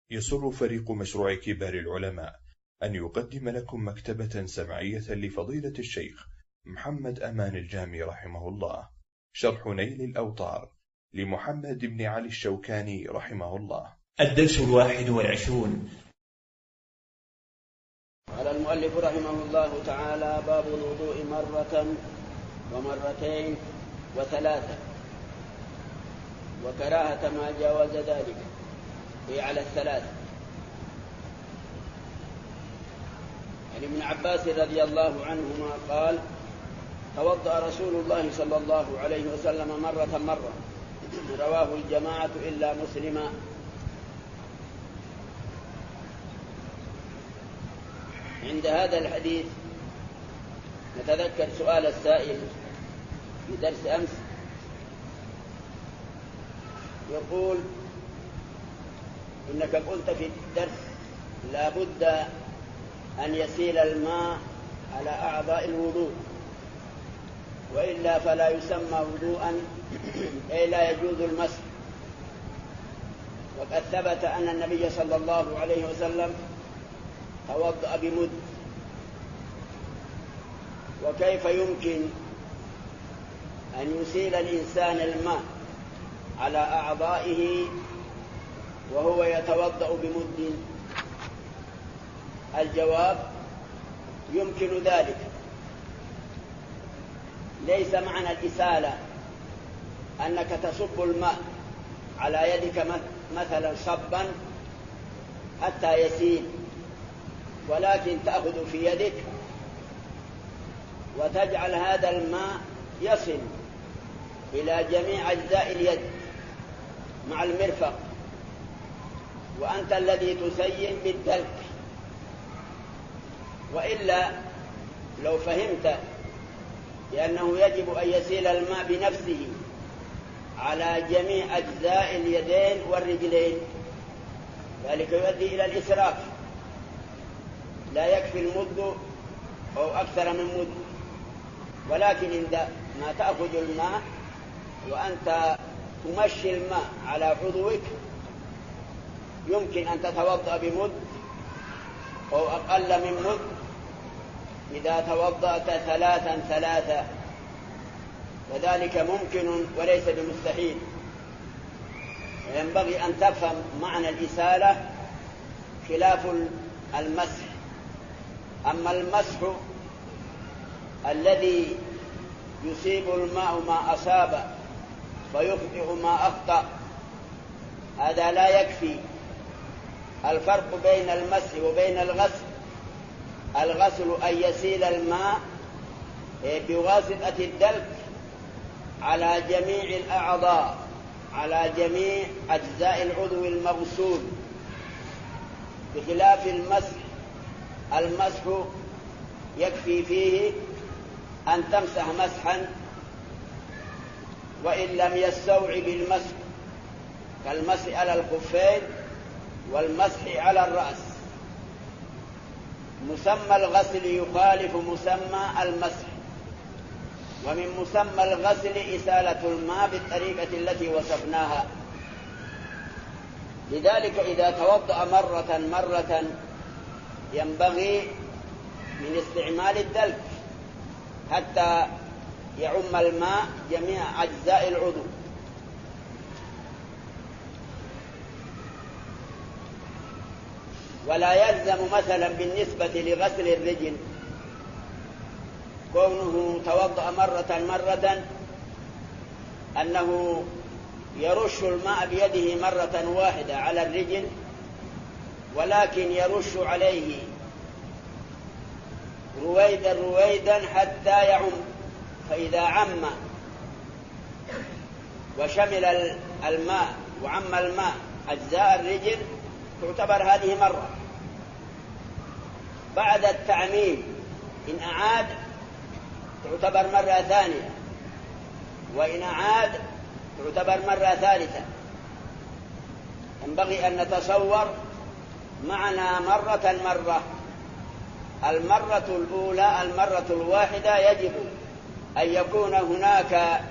يسر فريق مشروع كبار العلماء أن يقدم لكم مكتبة سمعية لفضيلة الشيخ محمد أمان الجامي رحمه الله، شرح نيل الأوطار لمحمد بن علي الشوكاني رحمه الله. الدرس 21. قال المؤلف رحمه الله تعالى: باب الوضوء مرة ومرتين وثلاثة، وكراهة ما جاوز ذلك، هي على الثلاث. عن ابن عباس رضي الله عنهما قال: توضأ رسول الله صلى الله عليه وسلم مرة، رواه الجماعة إلا مسلما. عند هذا الحديث نتذكر سؤال السائل في درس أمس، يقول: إنك قلت في الدرس لا بد أن يسيل الماء على أعضاء الوضوء، وإلا فلا يسمى وضوءا، أي لا يجوز المسح. وقد ثبت أن النبي صلى الله عليه وسلم توضأ بمد، وكيف يمكن أن يسيل الإنسان الماء على أعضائه وهو يتوضأ بمد؟ الجواب: يمكن ذلك. ليس معنى الإسالة أنك تصب الماء على يدك مثلا صبا حتى يسيل، ولكن تأخذ في يدك وتجعل هذا الماء يصل إلى جميع أجزاء اليد مع المرفق، وأنت الذي تسيل بالدلك. وإلا لو فهمت بأنه يجب أن يسيل الماء بنفسه على جميع أجزاء اليدين والرجلين، ذلك يؤدي إلى الإسراف، لا يكفي المد أو أكثر من مد. ولكن عندما تأخذ الماء وأنت تمشي الماء على عضوك، يمكن أن تتوضأ بمد أو أقل من مد إذا توضأت ثلاثا، وذلك ممكن وليس بمستحيل. وينبغي أن تفهم معنى الإسالة خلاف المسح. أما المسح الذي يصيب الماء ما أصاب فيخطئ ما أخطأ، هذا لا يكفي. الفرق بين المسح وبين الغسل أن يسيل الماء بواسطة الدلك على جميع الأعضاء، على جميع أجزاء العضو المغسول، بخلاف المسح يكفي فيه أن تمسح مسحا وإن لم يستوعب المسح، كالمسح على الخفين والمسح على الرأس. مسمى الغسل يخالف مسمى المسح، ومن مسمى الغسل إسالة الماء بالطريقة التي وصفناها. لذلك إذا توضأ مرة ينبغي من استعمال الدلك حتى يعم الماء جميع أجزاء العضو. ولا يلزم مثلا بالنسبة لغسل الرجل كونه توضأ مرة أنه يرش الماء بيده مرة واحدة على الرجل، ولكن يرش عليه رويدا حتى يعم. فإذا عم وشمل الماء وعم الماء أجزاء الرجل تعتبر هذه مرة. بعد التعميم إن أعاد تعتبر مرة ثانية، وإن أعاد تعتبر مرة ثالثة. ينبغي أن نتصور معنى مرة. المرة الأولى، المرة الواحدة، يجب أن يكون هناك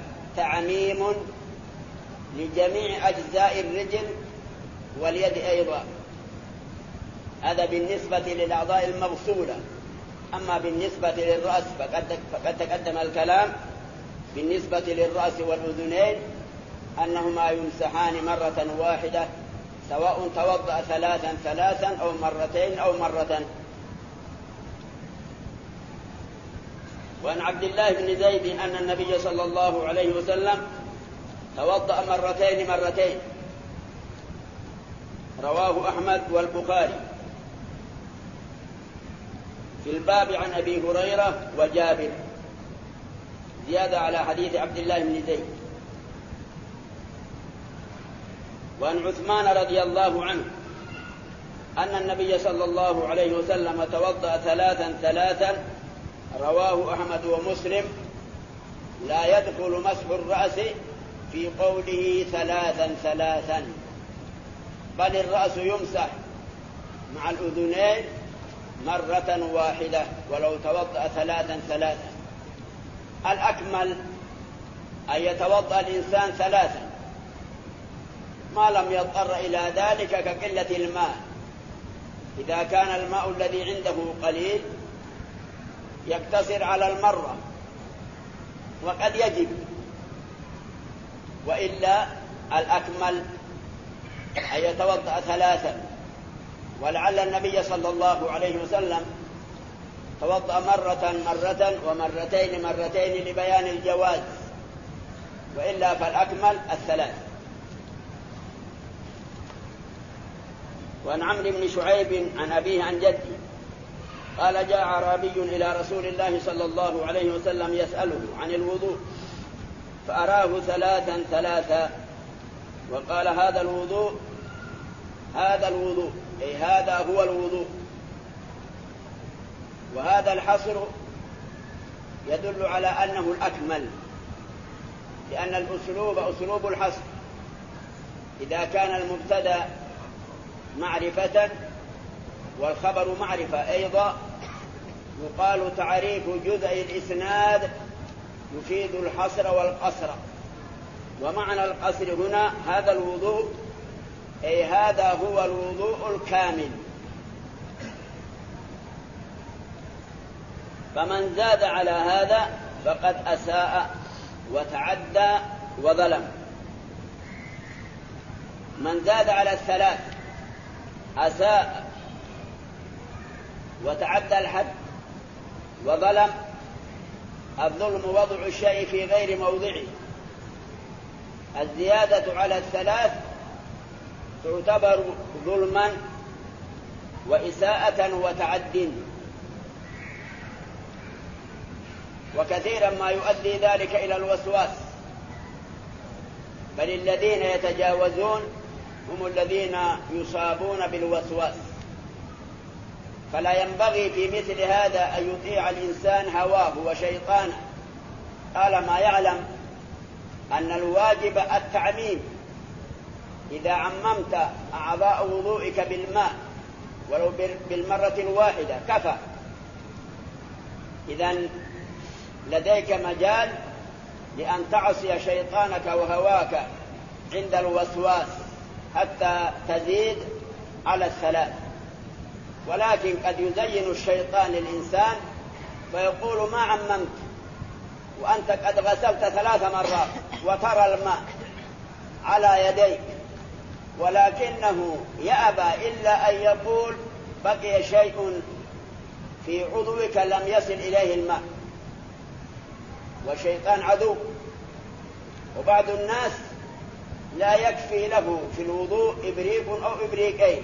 تعميم لجميع أجزاء الرجل واليد أيضا، هذا بالنسبة للأعضاء المغسولة. أما بالنسبة للرأس فقد تقدم الكلام بالنسبة للرأس والأذنين أنهما يمسحان مرة واحدة، سواء توضأ ثلاثا أو مرتين أو مرة. وعن عبد الله بن زيد أن النبي صلى الله عليه وسلم توضأ مرتين، رواه أحمد والبخاري في الباب عن أبي هريرة وجابر، زيادة على حديث عبد الله بن زيد. وعن عثمان رضي الله عنه أن النبي صلى الله عليه وسلم توضأ ثلاثا، رواه أحمد ومسلم. لا يدخل مسح الرأس في قوله ثلاثا، بل الرأس يمسح مع الأذنين مرة واحدة ولو توضأ ثلاثا. الأكمل أن يتوضأ الإنسان ثلاثا ما لم يضطر إلى ذلك كقلة الماء. إذا كان الماء الذي عنده قليل يقتصر على المرة وقد يجب، وإلا الأكمل أن يتوضأ ثلاثا. ولعل النبي صلى الله عليه وسلم توضأ مرة ومرتين لبيان الجواز، وإلا فالأكمل الثلاث. وعن عمرو بن شعيب عن أبيه عن جده قال جاء أعرابي إلى رسول الله صلى الله عليه وسلم يسأله عن الوضوء فأراه ثلاثا وقال هذا الوضوء أي هذا هو الوضوء. وهذا الحصر يدل على أنه الأكمل، لأن الأسلوب أسلوب الحصر. إذا كان المبتدأ معرفة والخبر معرفة أيضا يقال تعريف جزء الإسناد يفيد الحصر والقصر. ومعنى القصر هنا هذا الوضوء أي هذا هو الوضوء الكامل. فمن زاد على هذا فقد أساء وتعدى وظلم. من زاد على الثلاث أساء وتعدى الحد وظلم. الظلم وضع الشيء في غير موضعه. الزيادة على الثلاث تعتبر ظلما وإساءة وتعد، وكثيرا ما يؤدي ذلك إلى الوسواس. بل الذين يتجاوزون هم الذين يصابون بالوسواس. فلا ينبغي في مثل هذا أن يطيع الإنسان هواه وشيطانه طالما يعلم أن الواجب التعميم. إذا عممت أعضاء وضوئك بالماء ولو بالمرة الواحدة كفى. إذن لديك مجال لأن تعصي شيطانك وهواك عند الوسواس حتى تزيد على الثلاث. ولكن قد يزين الشيطان للإنسان فيقول ما عممت وأنت قد غسلت 3 مرات وترى الماء على يديك، ولكنه يأبى إلا أن يقول بقي شيء في عضوك لم يصل إليه الماء. والشيطان عدو. وبعض الناس لا يكفي له في الوضوء إبريق أو إبريقين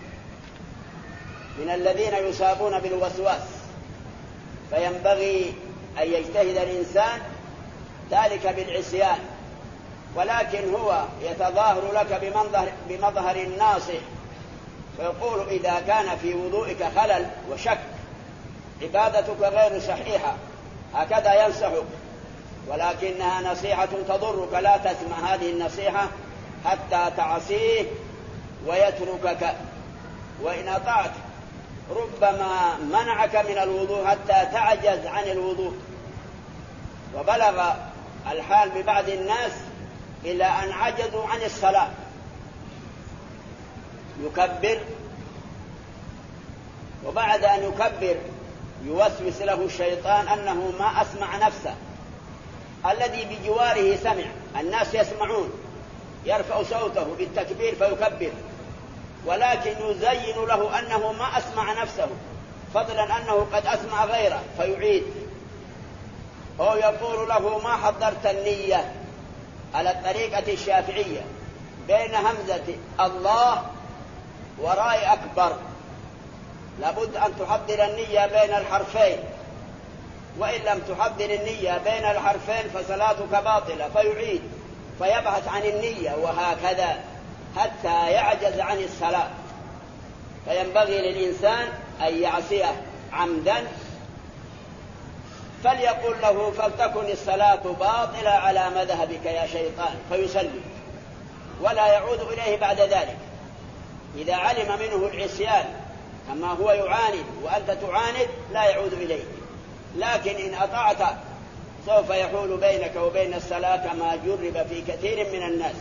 من الذين يصابون بالوسواس. فينبغي أن يجتهد الإنسان ذلك بالعصيان، ولكن هو يتظاهر لك بمظهر الناصح فيقول إذا كان في وضوئك خلل وشك عبادتك غير صحيحة هكذا ينصحك، ولكنها نصيحة تضرك. لا تسمع هذه النصيحة حتى تعصيه ويتركك. وإن أطعت ربما منعك من الوضوء حتى تعجز عن الوضوء. وبلغ الحال ببعض الناس إلى أن عجزوا عن الصلاة، يكبر وبعد أن يكبر يوسوس له الشيطان أنه ما أسمع نفسه، الذي بجواره سمع، الناس يسمعون، يرفع صوته بالتكبير فيكبر، ولكن يزين له أنه ما أسمع نفسه، فضلا أنه قد أسمع غيره فيعيد، أو يقول له ما حضرت النية على الطريقة الشافعية بين همزة الله وراء أكبر، لابد أن تحضر النية بين الحرفين، وإن لم تحضر النية بين الحرفين فصلاتك باطلة، فيعيد فيبحث عن النية، وهكذا حتى يعجز عن الصلاة. فينبغي للإنسان أن يعصيه عمدا، فليقول له فلتكن الصلاة باطلة على مذهبك يا شيطان، فيسلم ولا يعود إليه بعد ذلك. إذا علم منه العصيان كما هو يعاند وأنت تعاند لا يعود إليه، لكن إن أطعت سوف يحول بينك وبين الصلاة كما جرب في كثير من الناس.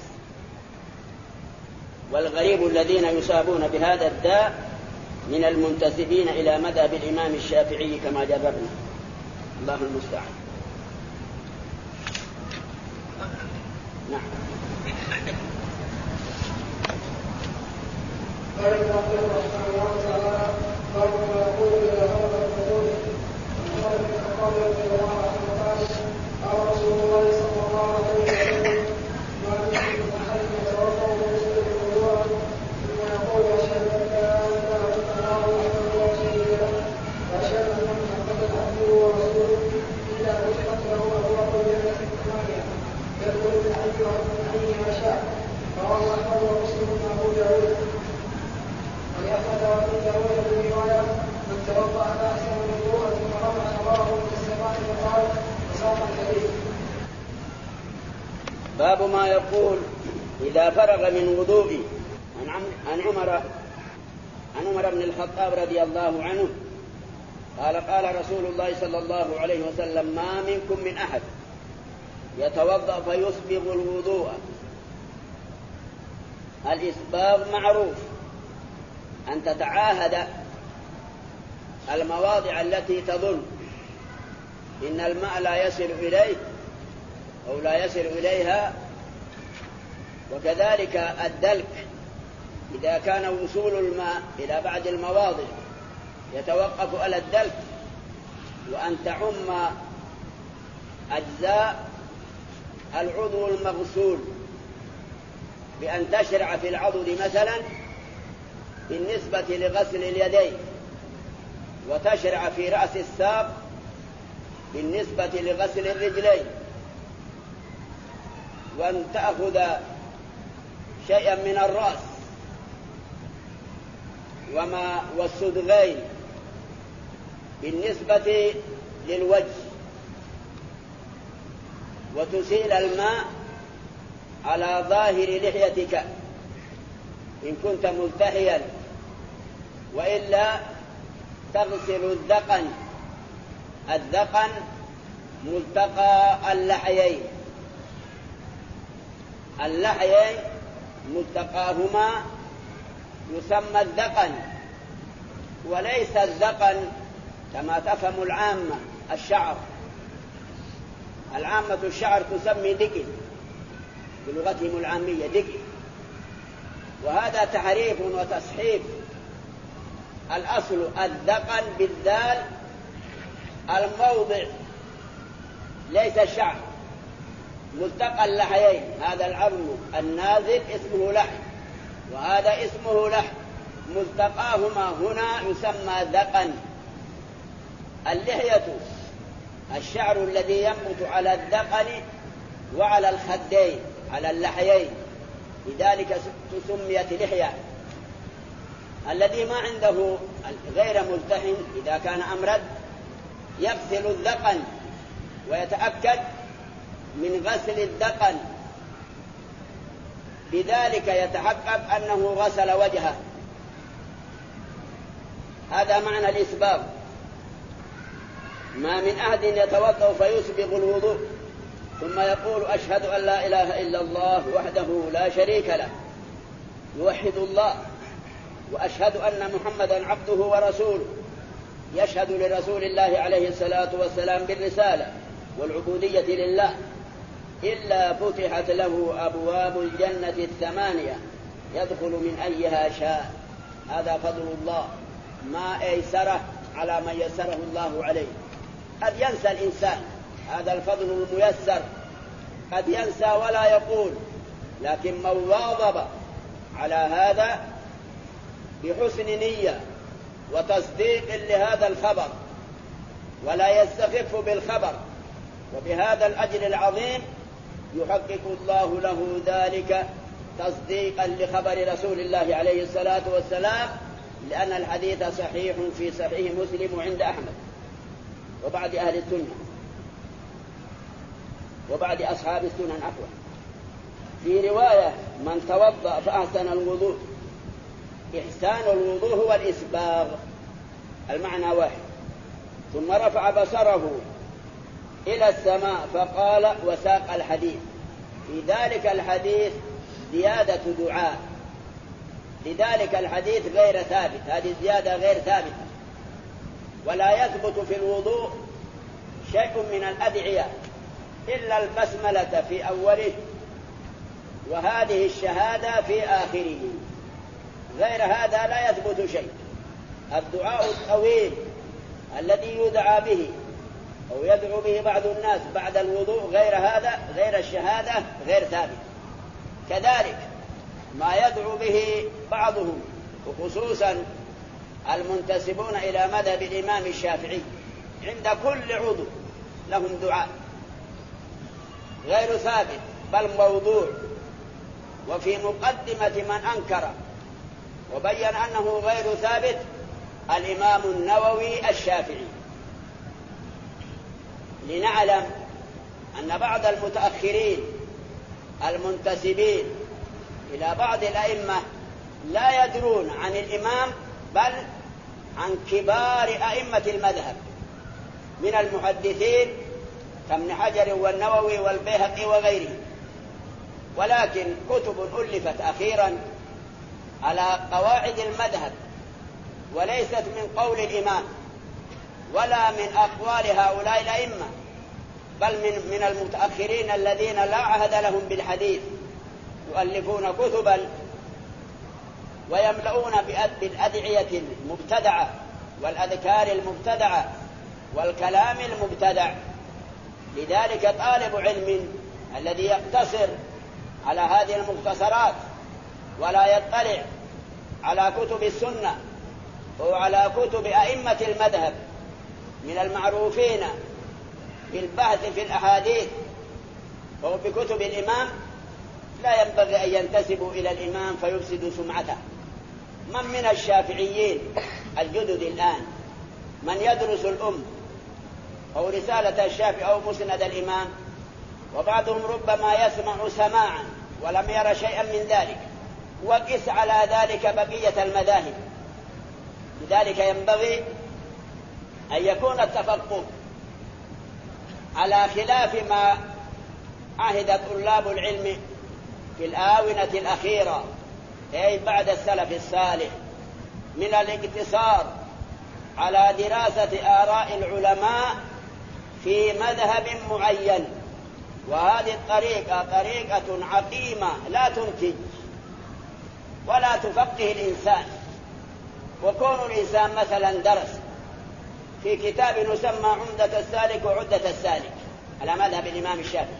والغريب الذين يصابون بهذا الداء من المنتسبين إلى مذهب الإمام الشافعي كما جربنا، الله المستعان. نعم. باب ما يقول إذا فرغ من وضوءه. عن عمر بن الخطاب رضي الله عنه قال قال رسول الله صلى الله عليه وسلم ما منكم من أحد يتوضأ فيسبغ الوضوء. الإسباغ معروف، أن تتعاهد المواضع التي تظن إن الماء لا يصل إليه أو لا يصل إليها، وكذلك الدلك إذا كان وصول الماء إلى بعض المواضع يتوقف على الدلك، وأن تعم أجزاء العضو المغسول بأن تشرع في العضد مثلا بالنسبة لغسل اليدين، وتشرع في رأس الساق بالنسبة لغسل الرجلين، وأن تأخذ شيئا من الرأس والصدغين بالنسبة للوجه، وتسيل الماء على ظاهر لحيتك إن كنت ملتحيا، وإلا تغسل الذقن ملتقى اللحيين ملتقاهما يسمى الذقن، وليس الذقن كما تفهم العامة الشعر تسمي دقن بلغتهم العامية دقن، وهذا تحريف وتصحيف. الأصل الذقن بالذال الموضع ليس الشعر، ملتقى اللحيين، هذا العظم النازل اسمه لحم وهذا اسمه لحم، ملتقاهما هنا يسمى ذقن. اللحية الشعر الذي ينبت على الذقن وعلى الخدين على اللحيين، لذلك سميت لحية. الذي ما عنده غير ملتحن إذا كان أمرد يغسل الذقن ويتأكد من غسل الذقن، بذلك يتحقق أنه غسل وجهه. هذا معنى الإسباغ. ما من أحد يتوضأ فيسبغ الوضوء ثم يقول أشهد أن لا إله إلا الله وحده لا شريك له، يوحد الله وأشهد أن محمدا عبده ورسوله، يشهد لرسول الله عليه الصلاة والسلام بالرسالة والعبودية لله، إلا فتحت له أبواب الجنة 8 يدخل من أيها شاء. هذا فضل الله ما أيسره على من يسره الله عليه. قد ينسى الإنسان، هذا الفضل الميسر، قد ينسى ولا يقول، لكن من واظب على هذا بحسن نية وتصديق لهذا الخبر ولا يستخف بالخبر وبهذا الأجر العظيم، يحقق الله له ذلك تصديقا لخبر رسول الله عليه الصلاة والسلام، لأن الحديث صحيح في صحيح مسلم وعند أحمد وبعد أهل السنة وبعد أصحاب السنن عفوا. في رواية: من توضأ فأحسن الوضوء. إحسان الوضوء هو الإسباغ، المعنى واحد. ثم رفع بصره إلى السماء فقال، وساق الحديث. في ذلك الحديث زيادة دعاء، لذلك الحديث غير ثابت، هذه الزيادة غير ثابتة، ولا يثبت في الوضوء شيء من الأدعية إلا البسملة في أوله وهذه الشهادة في آخره، غير هذا لا يثبت شيء. الدعاء الطويل الذي يدعى به أو يدعو به بعض الناس بعد الوضوء غير هذا، غير الشهادة، غير ثابت. كذلك ما يدعو به بعضهم وخصوصا المنتسبون إلى مذهب الإمام الشافعي، عند كل عضو لهم دعاء غير ثابت بل موضوع. وفي مقدمة من أنكر وبين أنه غير ثابت الإمام النووي الشافعي، لنعلم أن بعض المتأخرين المنتسبين إلى بعض الأئمة لا يدرون عن الإمام بل عن كبار أئمة المذهب من المحدثين كابن حجر والنووي والبيهقي وغيرهم، ولكن كتب ألفت أخيرا على قواعد المذهب وليست من قول الإمام ولا من أقوال هؤلاء الأئمة، بل من المتأخرين الذين لا عهد لهم بالحديث، يؤلفون كتبا ويملؤون بالأدعية المبتدعة والأذكار المبتدعة والكلام المبتدع. لذلك طالب علم الذي يقتصر على هذه المختصرات ولا يطلع على كتب السنة وعلى كتب أئمة المذهب من المعروفين بالبحث في الأحاديث أو بكتب الإمام، لا ينبغي أن ينتسبوا إلى الإمام فيفسدوا سمعته. من الشافعيين الجدد الآن من يدرس الأم أو رسالة الشافعي أو مسند الإمام، وبعضهم ربما يسمع سماعا ولم ير شيئا من ذلك، وقس على ذلك بقية المذاهب. لذلك ينبغي أن يكون التفقه على خلاف ما عهد طلاب العلم في الآونة الأخيرة أي بعد السلف الصالح من الاقتصار على دراسة آراء العلماء في مذهب معين. وهذه الطريقة طريقة عقيمة لا تنتج ولا تفقه الإنسان. وكون الإنسان مثلا درس في كتاب يسمى عمدة السالك وعدة السالك على مذهب الإمام الشافعي،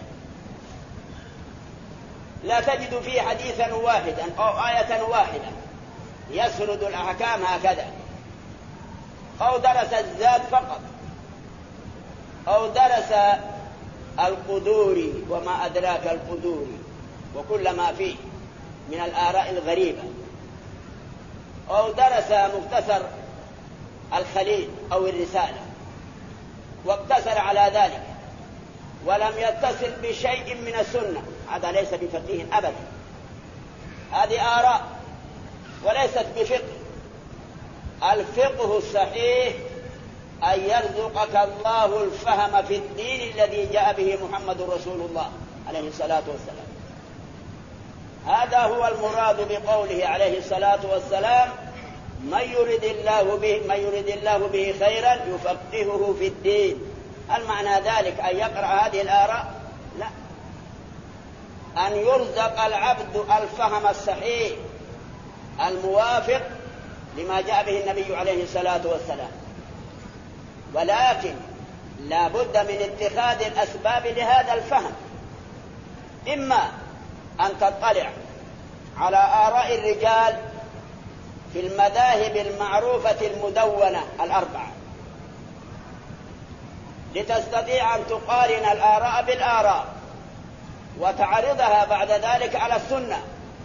لا تجد فيه حديثا واحدا أو آية واحدة يسرد الأحكام هكذا، أو درس الزاد فقط، أو درس القدور وما أدراك القدور وكل ما فيه من الآراء الغريبة، أو درس مختصر الخليل أو الرسالة واقتصر على ذلك ولم يتصل بشيء من السنة، هذا ليس بفقيه أبدا. هذه آراء وليست بفقه. الفقه الصحيح أن يرزقك الله الفهم في الدين الذي جاء به محمد رسول الله عليه الصلاة والسلام. هذا هو المراد بقوله عليه الصلاة والسلام: من يريد الله به خيرا يفقهه في الدين. هل معنى ذلك أن يقرأ هذه الآراء؟ لا، أن يرزق العبد الفهم الصحيح الموافق لما جاء به النبي عليه الصلاة والسلام، ولكن لا بد من اتخاذ الأسباب لهذا الفهم. إما أن تطلع على آراء الرجال في المذاهب المعروفة المدونة الأربعة لتستطيع أن تقارن الآراء بالآراء وتعرضها بعد ذلك على السنة.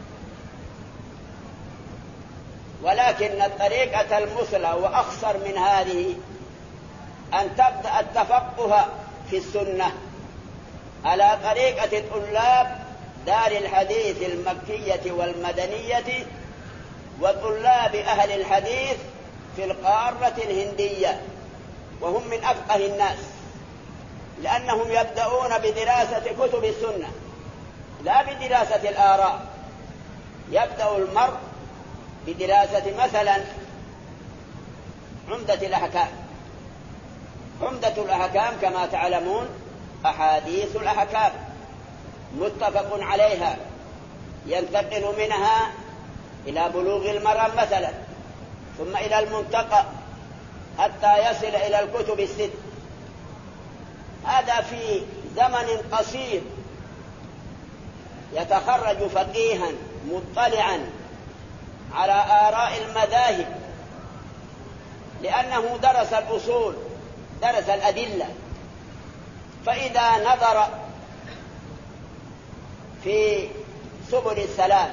ولكن الطريقة المثلى وأخصر من هذه أن تبدأ التفقه في السنة على طريقة طلاب دار الحديث المكية والمدنية وطلاب أهل الحديث في القارة الهندية، وهم من أفقه الناس، لأنهم يبدأون بدراسة كتب السنة لا بدراسة الآراء. يبدأ المرء بدراسة مثلا عمدة الأحكام. عمدة الأحكام كما تعلمون أحاديث الأحكام متفق عليها، ينتقل منها إلى بلوغ المرام مثلا، ثم إلى المنتقى حتى يصل إلى الكتب الست. هذا في زمن قصير يتخرج فقيها مطلعا على آراء المذاهب، لأنه درس الأصول، درس الأدلة. فإذا نظر في سبل السلام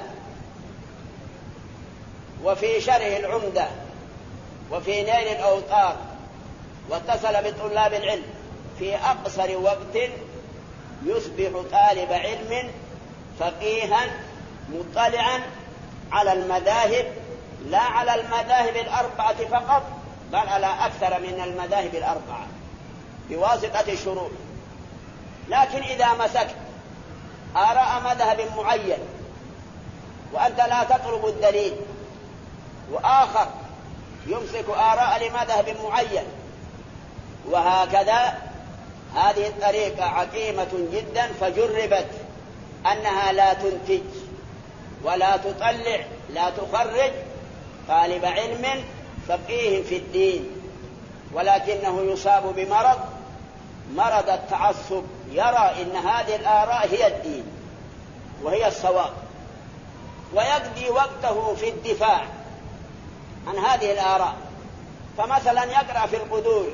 وفي شرح العمدة وفي نيل الأوطار واتصل بطلاب العلم في أقصر وقت يصبح طالب علم فقيها مطلعا على المذاهب، لا على المذاهب الأربعة فقط، بل على أكثر من المذاهب الأربعة بواسطة الشروط. لكن إذا مسكت آراء مذهب معين وأنت لا تطلب الدليل، وآخر يمسك آراء لمذهب معين، وهكذا، هذه الطريقة عقيمة جدا، فجربت أنها لا تنتج ولا تطلع، لا تخرج طالب علم فقيه في الدين، ولكنه يصاب مرض التعصب، يرى إن هذه الآراء هي الدين وهي الصواب، ويقضي وقته في الدفاع عن هذه الآراء. فمثلا يقرأ في القدور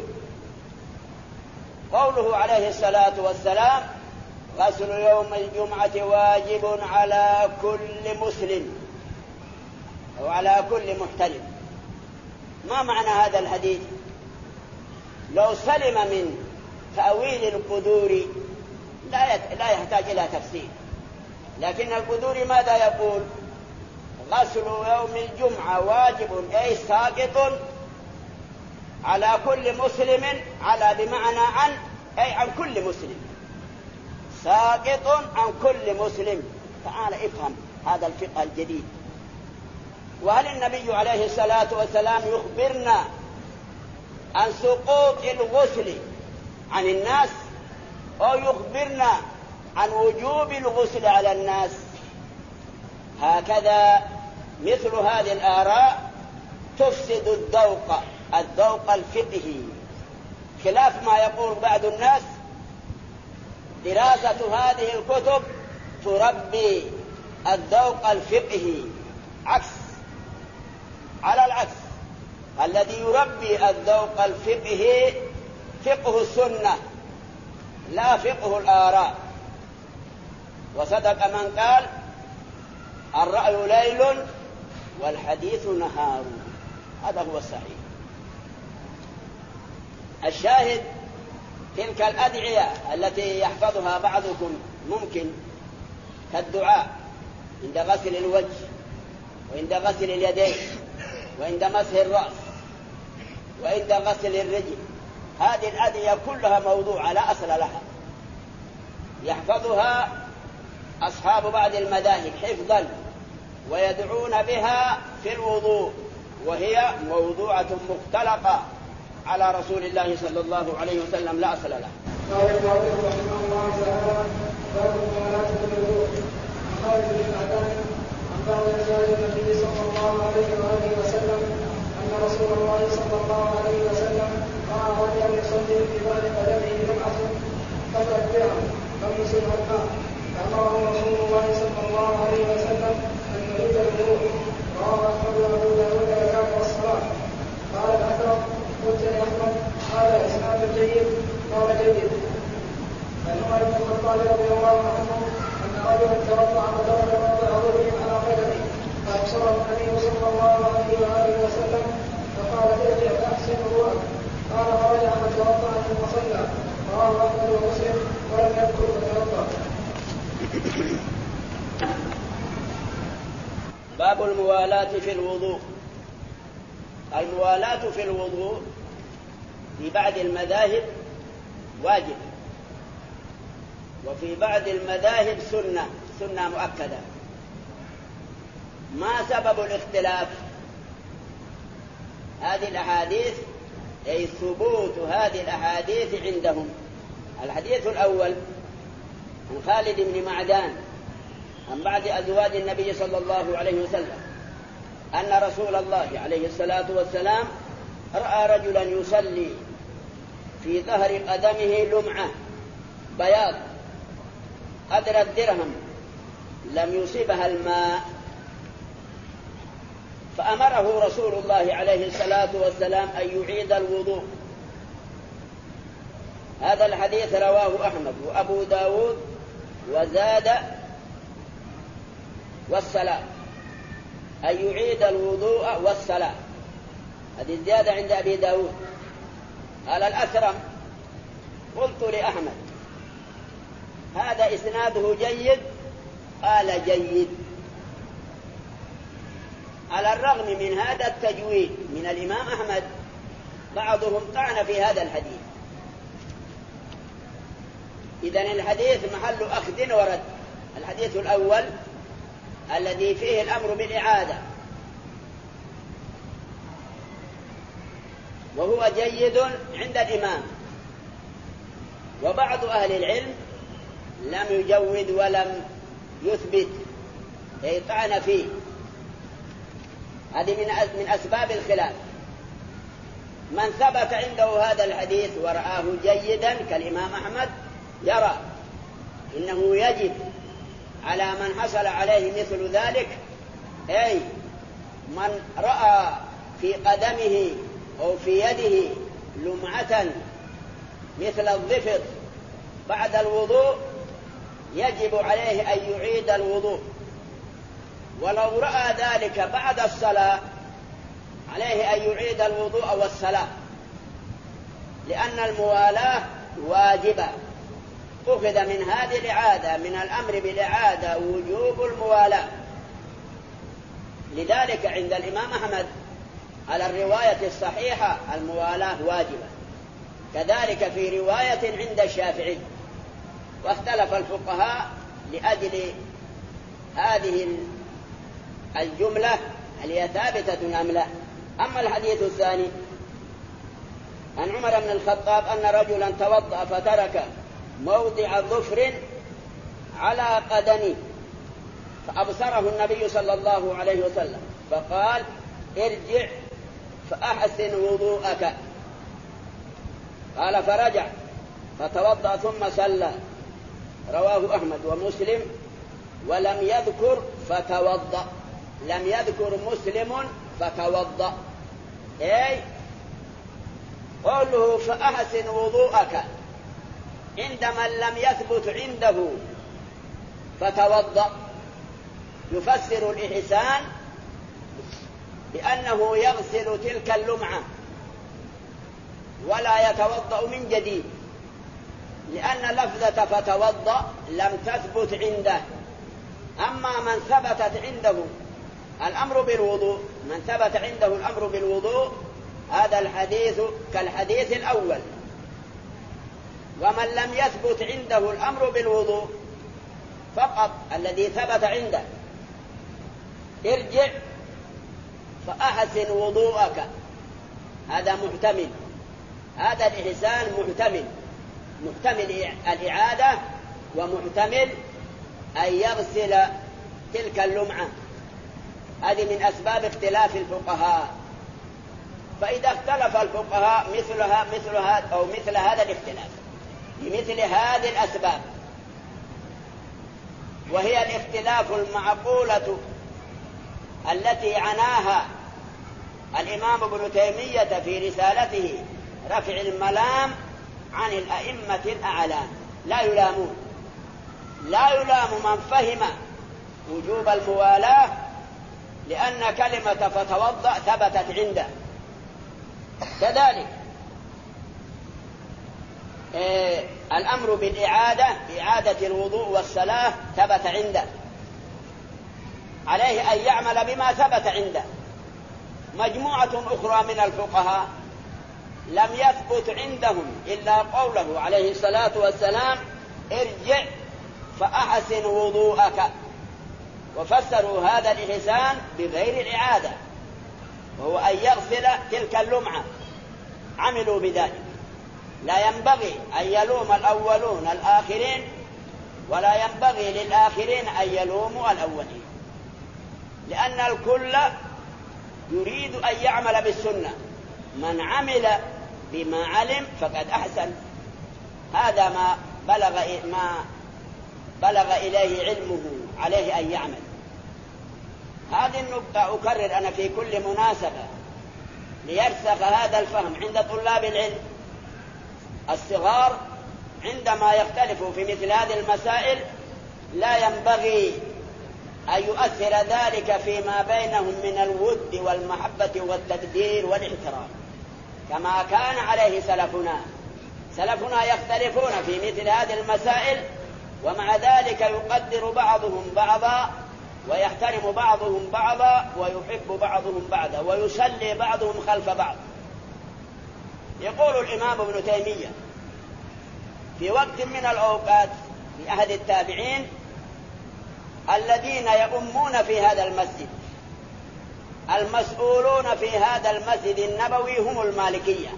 قوله عليه الصلاة والسلام: غسل يوم الجمعة واجب على كل مسلم أو على كل محتلم. ما معنى هذا الحديث؟ لو سلم من تأويل القدور لا يحتاج إلى تفسير، لكن القدور ماذا يقول؟ غسل يوم الجمعة واجب أي ساقط على كل مسلم، على بمعنى عن، أي عن كل مسلم، ساقط عن كل مسلم. تعال افهم هذا الفقه الجديد. وهل النبي عليه الصلاة والسلام يخبرنا عن سقوط الغسل عن الناس، أو يخبرنا عن وجوب الغسل على الناس؟ هكذا مثل هذه الآراء تفسد الذوق الفقهي، خلاف ما يقول بعض الناس: دراسة هذه الكتب تربي الذوق الفقهي. على العكس، الذي يربي الذوق الفقهي فقه السنة لا فقه الآراء. وصدق من قال: الرأي ليل والحديث نهار. هذا هو الصحيح. الشاهد تلك الأدعية التي يحفظها بعضكم ممكن، كالدعاء عند غسل الوجه وعند غسل اليدين وعند مسح الرأس وعند غسل الرجل، هذه الأدعية كلها موضوعة لا أصل لها، يحفظها أصحاب بعض المذاهب حفظا ويدعون بها في الوضوء وهي موضوعة مختلقة على رسول الله صلى الله عليه وسلم لا أصل لها. قال المؤلف رحمه الله تعالى: باب الموالاة بالوضوء. عن خالد بن معدان عن بعض أزواج النبي صلى الله عليه وآله وسلم أن رسول الله صلى الله عليه وسلم رأى رجلا يصلي في بعض قدمه جمعة قدر الدرهم لم يصبها الماء، فأمره رسول الله صلى الله عليه وسلم أن يعيد الوضوء. رواه أحمد وأبو داود وكان والصلاة. قال الأثر: قلت لأحمد: هذا إسناد جيد. قال: جيد. عن عمر بن الخطاب رضي الله عنه أن رجلا توضأ فضرب موضع ظهره على قدمه فأبصره النبي صلى الله عليه وآله وسلم فقال: ارجع فأحسن وضوءك. قال: فرجع فتوضأ ثم صلى. رواه أحمد ومسلم ولم يذكر فتوضأ. باب الموالاة في الوضوء. الموالاة في الوضوء في بعض المذاهب واجب، وفي بعض المذاهب سنة مؤكدة. ما سبب الاختلاف؟ هذه الأحاديث أي ثبوت هذه الأحاديث عندهم. الحديث الأول عن خالد بن معدان عن بعض أزواج النبي صلى الله عليه وسلم أن رسول الله عليه الصلاة والسلام رأى رجلا يصلي في ظهر قدمه لمعة بياض قدر الدرهم لم يصبها الماء، فأمره رسول الله عليه الصلاة والسلام أن يعيد الوضوء. هذا الحديث رواه أحمد وأبو داود وزاد والصلاة، أن يعيد الوضوء والصلاة. هذه الزيادة عند أبي داود. قال الأثرم: قلت لأحمد: هذا إسناده جيد. قال: جيد. على الرغم من هذا التجويد من الإمام أحمد بعضهم طعن في هذا الحديث. إذن الحديث محل أخذ ورد. الحديث الأول الذي فيه الأمر بالإعادة وهو جيد عند الإمام، وبعض أهل العلم لم يجود ولم يثبت، أي طعن فيه. هذه من أسباب الخلاف. من ثبت عنده هذا الحديث ورآه جيدا كالإمام أحمد يرى إنه يجب على من حصل عليه مثل ذلك، أي من رأى في قدمه أو في يده لمعة مثل الظفر بعد الوضوء يجب عليه أن يعيد الوضوء، ولو رأى ذلك بعد الصلاة عليه أن يعيد الوضوء والصلاة، لأن الموالاة واجبة. أخذ من هذه الإعادة، من الأمر بالإعادة، وجوب الموالاة. لذلك عند الإمام أحمد على الرواية الصحيحة الموالاة واجبة، كذلك في رواية عند الشافعي. واختلف الفقهاء لأجل هذه الجملة هل هي ثابتة أم لا. أما الحديث الثاني عن عمر بن الخطاب أن رجلا توضأ فترك موضع ظفر على قدمه فأبصره النبي صلى الله عليه وسلم فقال: ارجع فأحسن وضوءك. قال: فرجع فتوضأ ثم صلى. رواه أحمد ومسلم ولم يذكر فتوضأ. لم يذكر مسلم فتوضأ، أي قوله فأحسن وضوءك عند من لم يثبت عنده فتوضأ يفسر الإحسان بأنه يغسل تلك اللمعة ولا يتوضأ من جديد، لأن لفظة فتوضأ لم تثبت عنده. أما من ثبتت عنده الأمر بالوضوء، من ثبت عنده الأمر بالوضوء هذا الحديث كالحديث الأول. ومن لم يثبت عنده الأمر بالوضوء فقط الذي ثبت عنده ارجع فأحسن وضوءك، هذا محتمل، هذا الإحسان محتمل الإعادة، ومحتمل أن يغسل تلك اللمعة. هذه من أسباب اختلاف الفقهاء. فإذا اختلف الفقهاء مثل هذا الاختلاف بمثل هذه الأسباب، وهي الاختلاف المعقولة التي عناها الإمام ابن تيمية في رسالته رفع الملام عن الأئمة الأعلام، لا يلام من فهم وجوب الموالاة، لأن كلمة فتوضأ ثبتت عنده. كذلك الأمر بإعادة الوضوء والصلاة ثبت عنده، عليه أن يعمل بما ثبت عنده. مجموعة أخرى من الفقهاء لم يثبت عندهم إلا قوله عليه الصلاة والسلام: ارجع فأحسن وضوءك، وفسروا هذا الإحسان بغير الإعادة، وهو أن يغسل تلك اللمعة، عملوا بذلك. لا ينبغي أن يلوم الأولون الآخرين، ولا ينبغي للآخرين أن يلوموا الأولين، لأن الكل يريد أن يعمل بالسنة. من عمل بما علم فقد أحسن، هذا ما بلغ إليه علمه، عليه أن يعمل. هذه النقطة أكرر أنا في كل مناسبة ليرسخ هذا الفهم عند طلاب العلم الصغار. عندما يختلفوا في مثل هذه المسائل لا ينبغي أن يؤثر ذلك فيما بينهم من الود والمحبة والتقدير والاحترام، كما كان عليه سلفنا يختلفون في مثل هذه المسائل، ومع ذلك يقدر بعضهم بعضا، ويحترم بعضهم بعضا، ويحب بعضهم بعضا، ويصلي بعضهم خلف بعض. يقول الإمام ابن تيمية: في وقت من الأوقات في عهد التابعين الذين يؤمون في هذا المسجد، المسؤولون في هذا المسجد النبوي هم المالكية،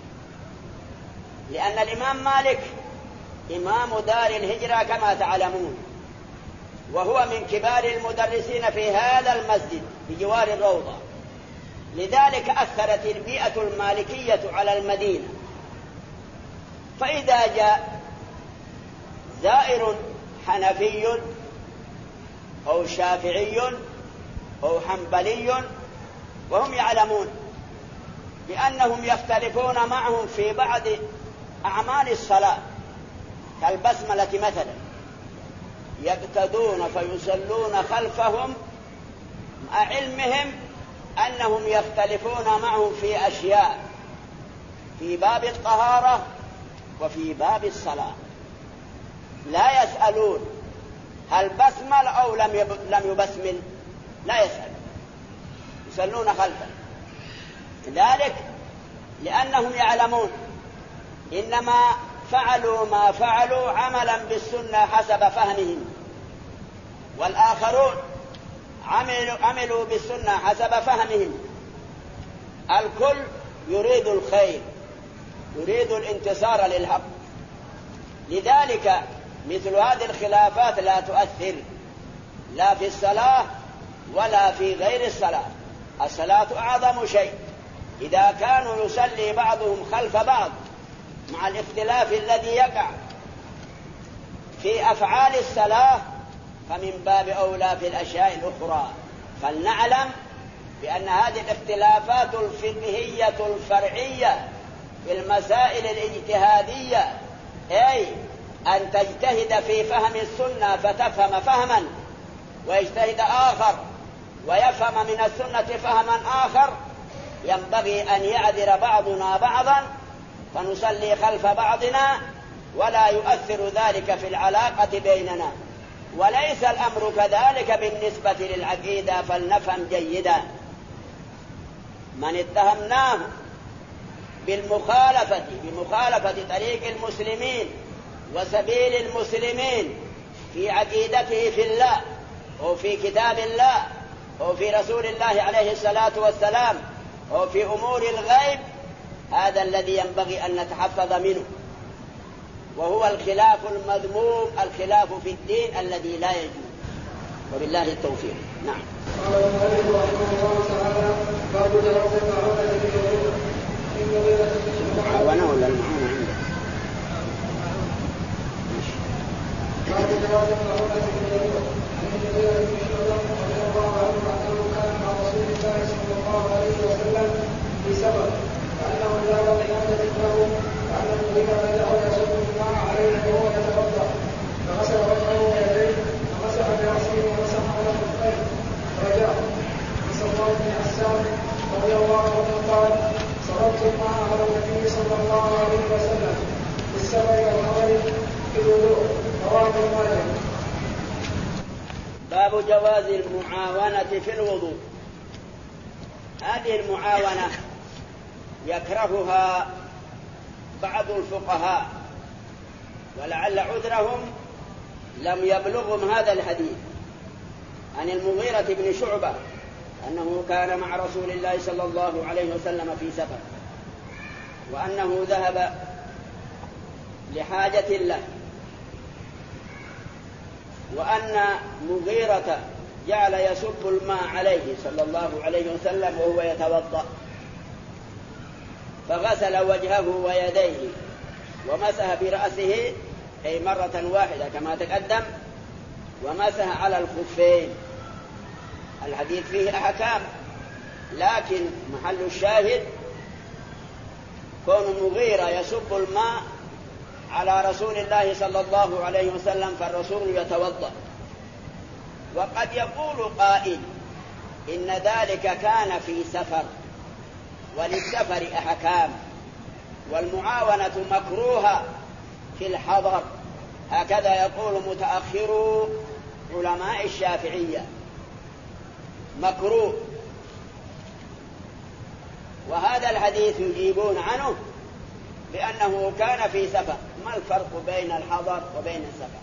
لأن الإمام مالك إمام دار الهجرة كما تعلمون، وهو من كبار المدرسين في هذا المسجد بجوار الروضة. لذلك أثرت البيئة المالكية على المدينة. فإذا جاء زائر حنفي أو شافعي أو حنبلي، وهم يعلمون بأنهم يختلفون معهم في بعض أعمال الصلاة كالبسملة مثلا، يقتدون فيصلون خلفهم مع علمهم أنهم يختلفون معهم في أشياء في باب الطهارة وفي باب الصلاة. لا يسألون هل بسمل أو لم يبسمل، لا يسأل، يصلون خلفه. ذلك لأنهم يعلمون إنما فعلوا ما فعلوا عملا بالسنة حسب فهمهم، والآخرون عملوا بالسنة حسب فهمهم. الكل يريد الخير، يريد الانتصار للحق. لذلك مثل هذه الخلافات لا تؤثر لا في الصلاة ولا في غير الصلاة. الصلاة أعظم شيء. إذا كانوا يصلي بعضهم خلف بعض مع الاختلاف الذي يقع في أفعال الصلاة، فمن باب أولى في الأشياء الأخرى. فلنعلم بأن هذه الاختلافات الفقهية الفرعية في المسائل الاجتهادية، أي أن تجتهد في فهم السنة فتفهم فهما، ويجتهد آخر ويفهم من السنة فهما آخر، ينبغي أن يعذر بعضنا بعضا فنصلي خلف بعضنا، ولا يؤثر ذلك في العلاقة بيننا. وليس الأمر كذلك بالنسبة للعقيدة، فلنفهم جيدا: من اتهمناه بمخالفة طريق المسلمين وسبيل المسلمين في عقيدته في الله أو في كتاب الله وفي رسول الله عليه الصلاة والسلام وفي أمور الغيب، هذا الذي ينبغي أن نتحفظ منه، وهو الخلاف المذموم، الخلاف في الدين الذي لا يجوز. وبالله التوفيق. نعم. قال المؤلف رحمه الله تعالى: باب جواز المعونة في الوضوء. المعاونة ولا المعونة عندك؟ باب جواز المعونة في الوضوء. عن المغيرة بن شعبة رضي الله عنه أنه كان مع رسول الله صلى الله عليه وسلم في سفر، فأنه زار قيادة له، وأن المغيرة جعل يصب الماء عليه وهو يتوضأ، فغسل وجهه ويديه ومسح برأسه ومسح على خفيه. رجاء صلى الله بن عسام رضي الله عنه قال: صرفت الماء على النبي صلى الله عليه وسلم في السفر والحضر في الوضوء. رواه ابن ماجه. باب جواز المعاونة في الوضوء. هذه المعاونة يكرهها بعض الفقهاء، ولعل عذرهم لم يبلغهم هذا الحديث عن المغيرة بن شعبة أنه كان مع رسول الله صلى الله عليه وسلم في سفر، وأنه ذهب لحاجة له، وأن مغيرة جعل يصب الماء عليه صلى الله عليه وسلم وهو يتوضأ، فغسل وجهه ويديه ومسح برأسه أي مرة واحدة كما تقدم، ومسح على الخفين. الحديث فيه أحكام، لكن محل الشاهد كون مغيرة يصب الماء على رسول الله صلى الله عليه وسلم فالرسول يتوضأ. وقد يقول قائل إن ذلك كان في سفر، وللسفر أحكام، والمعاونة مكروهة في الحضر، هكذا يقول متأخرو علماء الشافعية، مكروه. وهذا الحديث يجيبون عنه بأنه كان في سفر. ما الفرق بين الحضر وبين السفر؟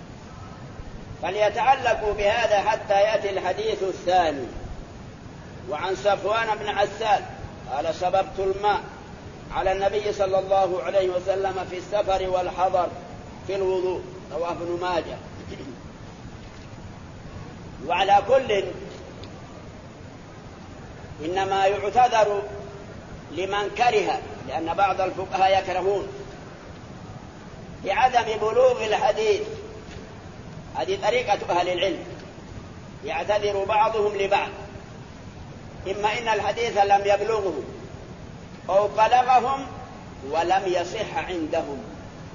فليتعلقوا بهذا حتى يأتي الحديث الثاني. وعن صفوان بن عسال قال: صببت الماء على النبي صلى الله عليه وسلم في السفر والحضر في الوضوء. رواه ابن ماجه. وعلى كل إنما يعتذر لمن كره، لأن بعض الفقهاء يكرهون لعدم بلوغ الحديث. هذه طريقة أهل العلم، يعتذر بعضهم لبعض، إما إن الحديث لم يبلغه أو بلغهم ولم يصح عندهم.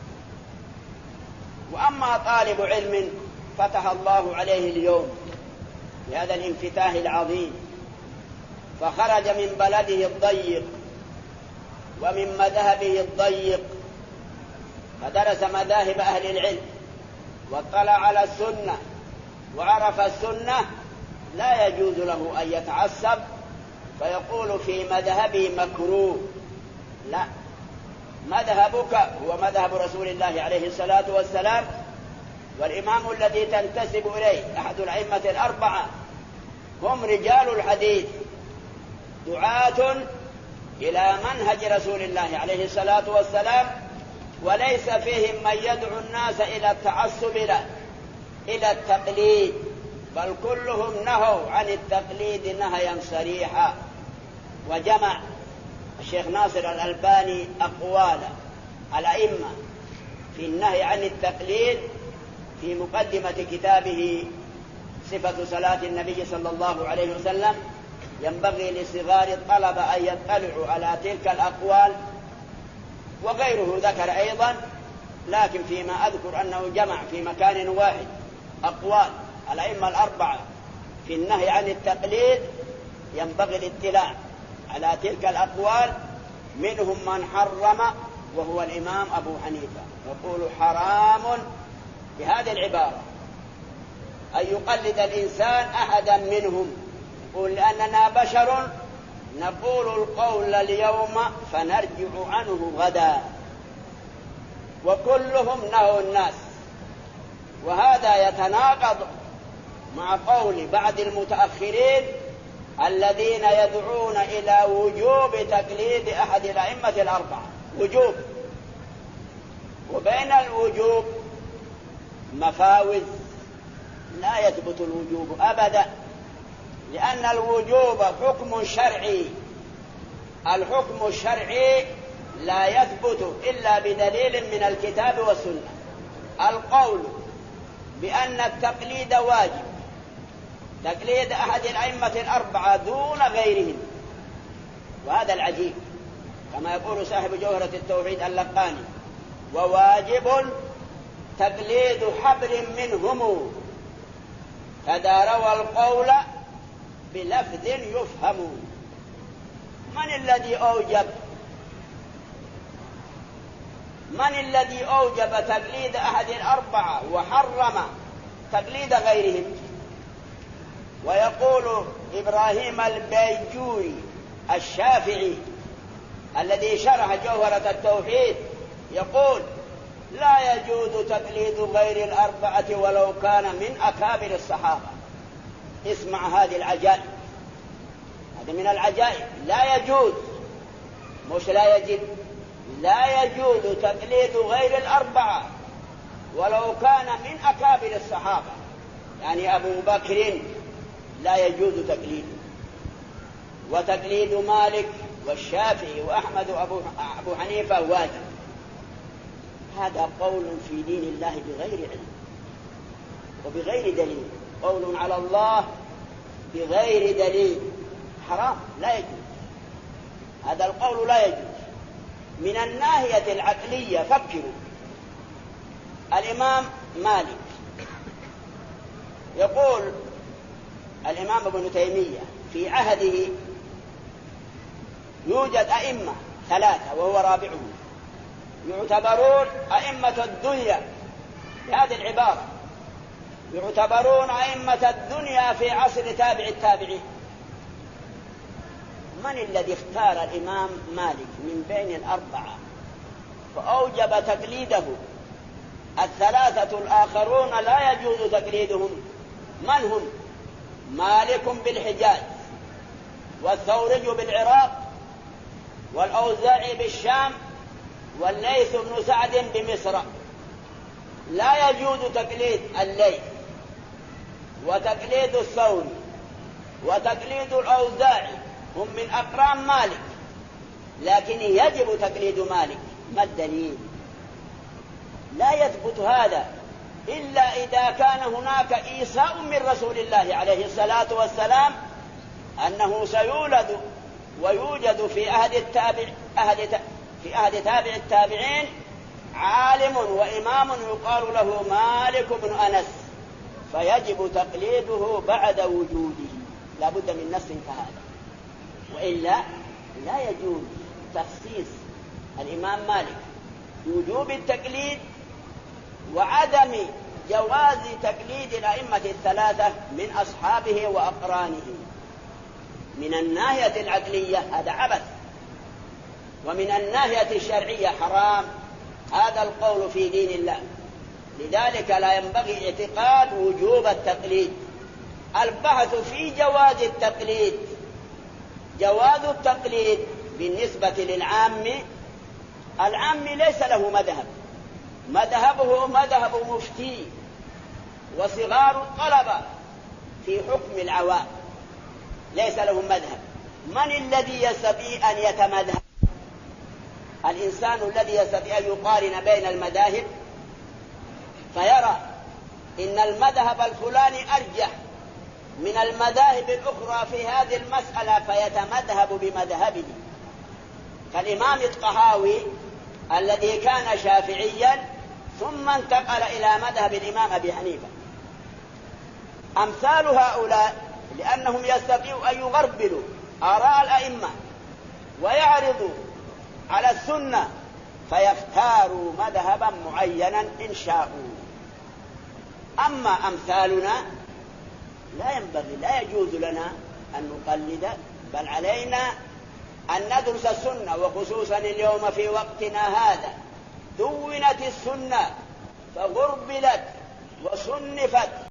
وأما طالب علم فتح الله عليه اليوم بهذا الانفتاح العظيم، فخرج من بلده الضيق ومن مذهبه الضيق، فدرس مذاهب أهل العلم واطلع على السنة وعرف السنة، لا يجوز له أن يتعصب فيقول في مذهبي مكروه. لا، مذهبك هو مذهب رسول الله عليه الصلاة والسلام، والإمام الذي تنتسب إليه أحد الأئمة الأربعة، هم رجال الحديث دعاة إلى منهج رسول الله عليه الصلاة والسلام، وليس فيهم من يدعو الناس إلى التعصب له، إلى التقليد، بل كلهم نهوا عن التقليد نهيا صريحا. وجمع الشيخ ناصر الألباني أقوال الأئمة في النهي عن التقليد في مقدمة كتابه صفة صلاة النبي صلى الله عليه وسلم. ينبغي لصغار الطلبة أن يطلعوا على تلك الأقوال، وغيره ذكر أيضا، لكن فيما أذكر أنه جمع في مكان واحد أقوال الأئمة الأربعة في النهي عن التقليد. ينبغي الاطلاع على تلك الأقوال. منهم من حرم وهو الإمام أبو حنيفة، يقول حرام بهذه العبارة أن يقلد الإنسان أحدا منهم، يقول لأننا بشر نقول القول اليوم فنرجع عنه غدا، وكلهم نهوا الناس. وهذا يتناقض مع قول بعض المتأخرين الذين يدعون إلى وجوب تقليد أحد الأئمة الأربعة، وجوب، وبين الوجوب مفاوز، لا يثبت الوجوب أبدا، لأن الوجوب حكم شرعي، الحكم الشرعي لا يثبت إلا بدليل من الكتاب والسنة. القول بأن التقليد واجب، تقليد أحد الأئمة الأربعة دون غيرهم، وهذا العجيب، كما يقول صاحب جوهرة التوحيد اللقاني: وواجب تقليد حبر منهم تداروا القول بلفظ يفهم. من الذي أوجب تقليد أحد الأربعة وحرم تقليد غيرهم؟ ويقول إبراهيم البيجوري الشافعي الذي شرح جوهرة التوحيد، يقول: لا يجوز تقليد غير الأربعة ولو كان من أكابر الصحابة. اسمع هذه العجائب، هذا من العجائب. لا يجوز، مش لا يجب، لا يجوز تقليد غير الأربعة ولو كان من أكابر الصحابة، يعني أبو بكر لا يجوز تقليده، وتقليد مالك والشافعي وأحمد وأبو حنيفة واجب. هذا قول في دين الله بغير علم وبغير دليل، قول على الله بغير دليل، حرام، لا يجوز، هذا القول لا يجوز. من الناحية العقلية فكروا، الإمام مالك يقول الإمام ابن تيمية في عهده يوجد أئمة ثلاثة وهو رابعهم يعتبرون أئمة الدنيا، بهذه العبارة يعتبرون أئمة الدنيا في عصر تابع التابعين. من الذي اختار الإمام مالك من بين الأربعة فأوجب تقليده؟ الثلاثة الآخرون لا يجوز تقليدهم. من هم؟ مالك بالحجاز، والثوري بالعراق، والأوزاعي بالشام، والليث بن سعد بمصر. لا يجوز تقليد الليث وتقليد الثوري وتقليد الأوزاعي، هم من أقران مالك، لكن يجب تقليد مالك. ما الدليل؟ لا يثبت هذا إلا إذا كان هناك إيصاء من رسول الله عليه الصلاة والسلام أنه سيولد ويوجد في عهد تابع التابعين عالم وإمام يقال له مالك بن أنس، فيجب تقليده بعد وجوده، لا بد من نص كهذا، وإلا لا يجوز تخصيص الإمام مالك بوجوب التقليد وعدم جواز تقليد الأئمة الثلاثة من أصحابه وأقرانه. من الناحية العقلية هذا عبث، ومن الناحية الشرعية حرام، هذا القول في دين الله. لذلك لا ينبغي اعتقاد وجوب التقليد. البحث في جواز التقليد، جواز التقليد بالنسبة للعام، العام ليس له مذهب، مذهبه مذهب مفتي وصغار الطلبة في حكم العوام، ليس لهم مذهب. من الذي يستطيع أن يتمذهب؟ الإنسان الذي يستطيع أن يقارن بين المذاهب فيرى إن المذهب الفلاني أرجح من المذاهب الأخرى في هذه المسألة فيتمذهب بمذهبه، كالإمام الطحاوي الذي كان شافعيا ثم انتقل إلى مذهب الإمام أبي حنيفة. أمثال هؤلاء لأنهم يستطيعوا أن يغربلوا آراء الأئمة ويعرضوا على السنة فيختاروا مذهبا معينا إن شاءوا. أما أمثالنا لا ينبغي، لا يجوز لنا أن نقلد، بل علينا أن ندرس السنة، وخصوصا اليوم في وقتنا هذا دونت السنة فغربلت وصنفت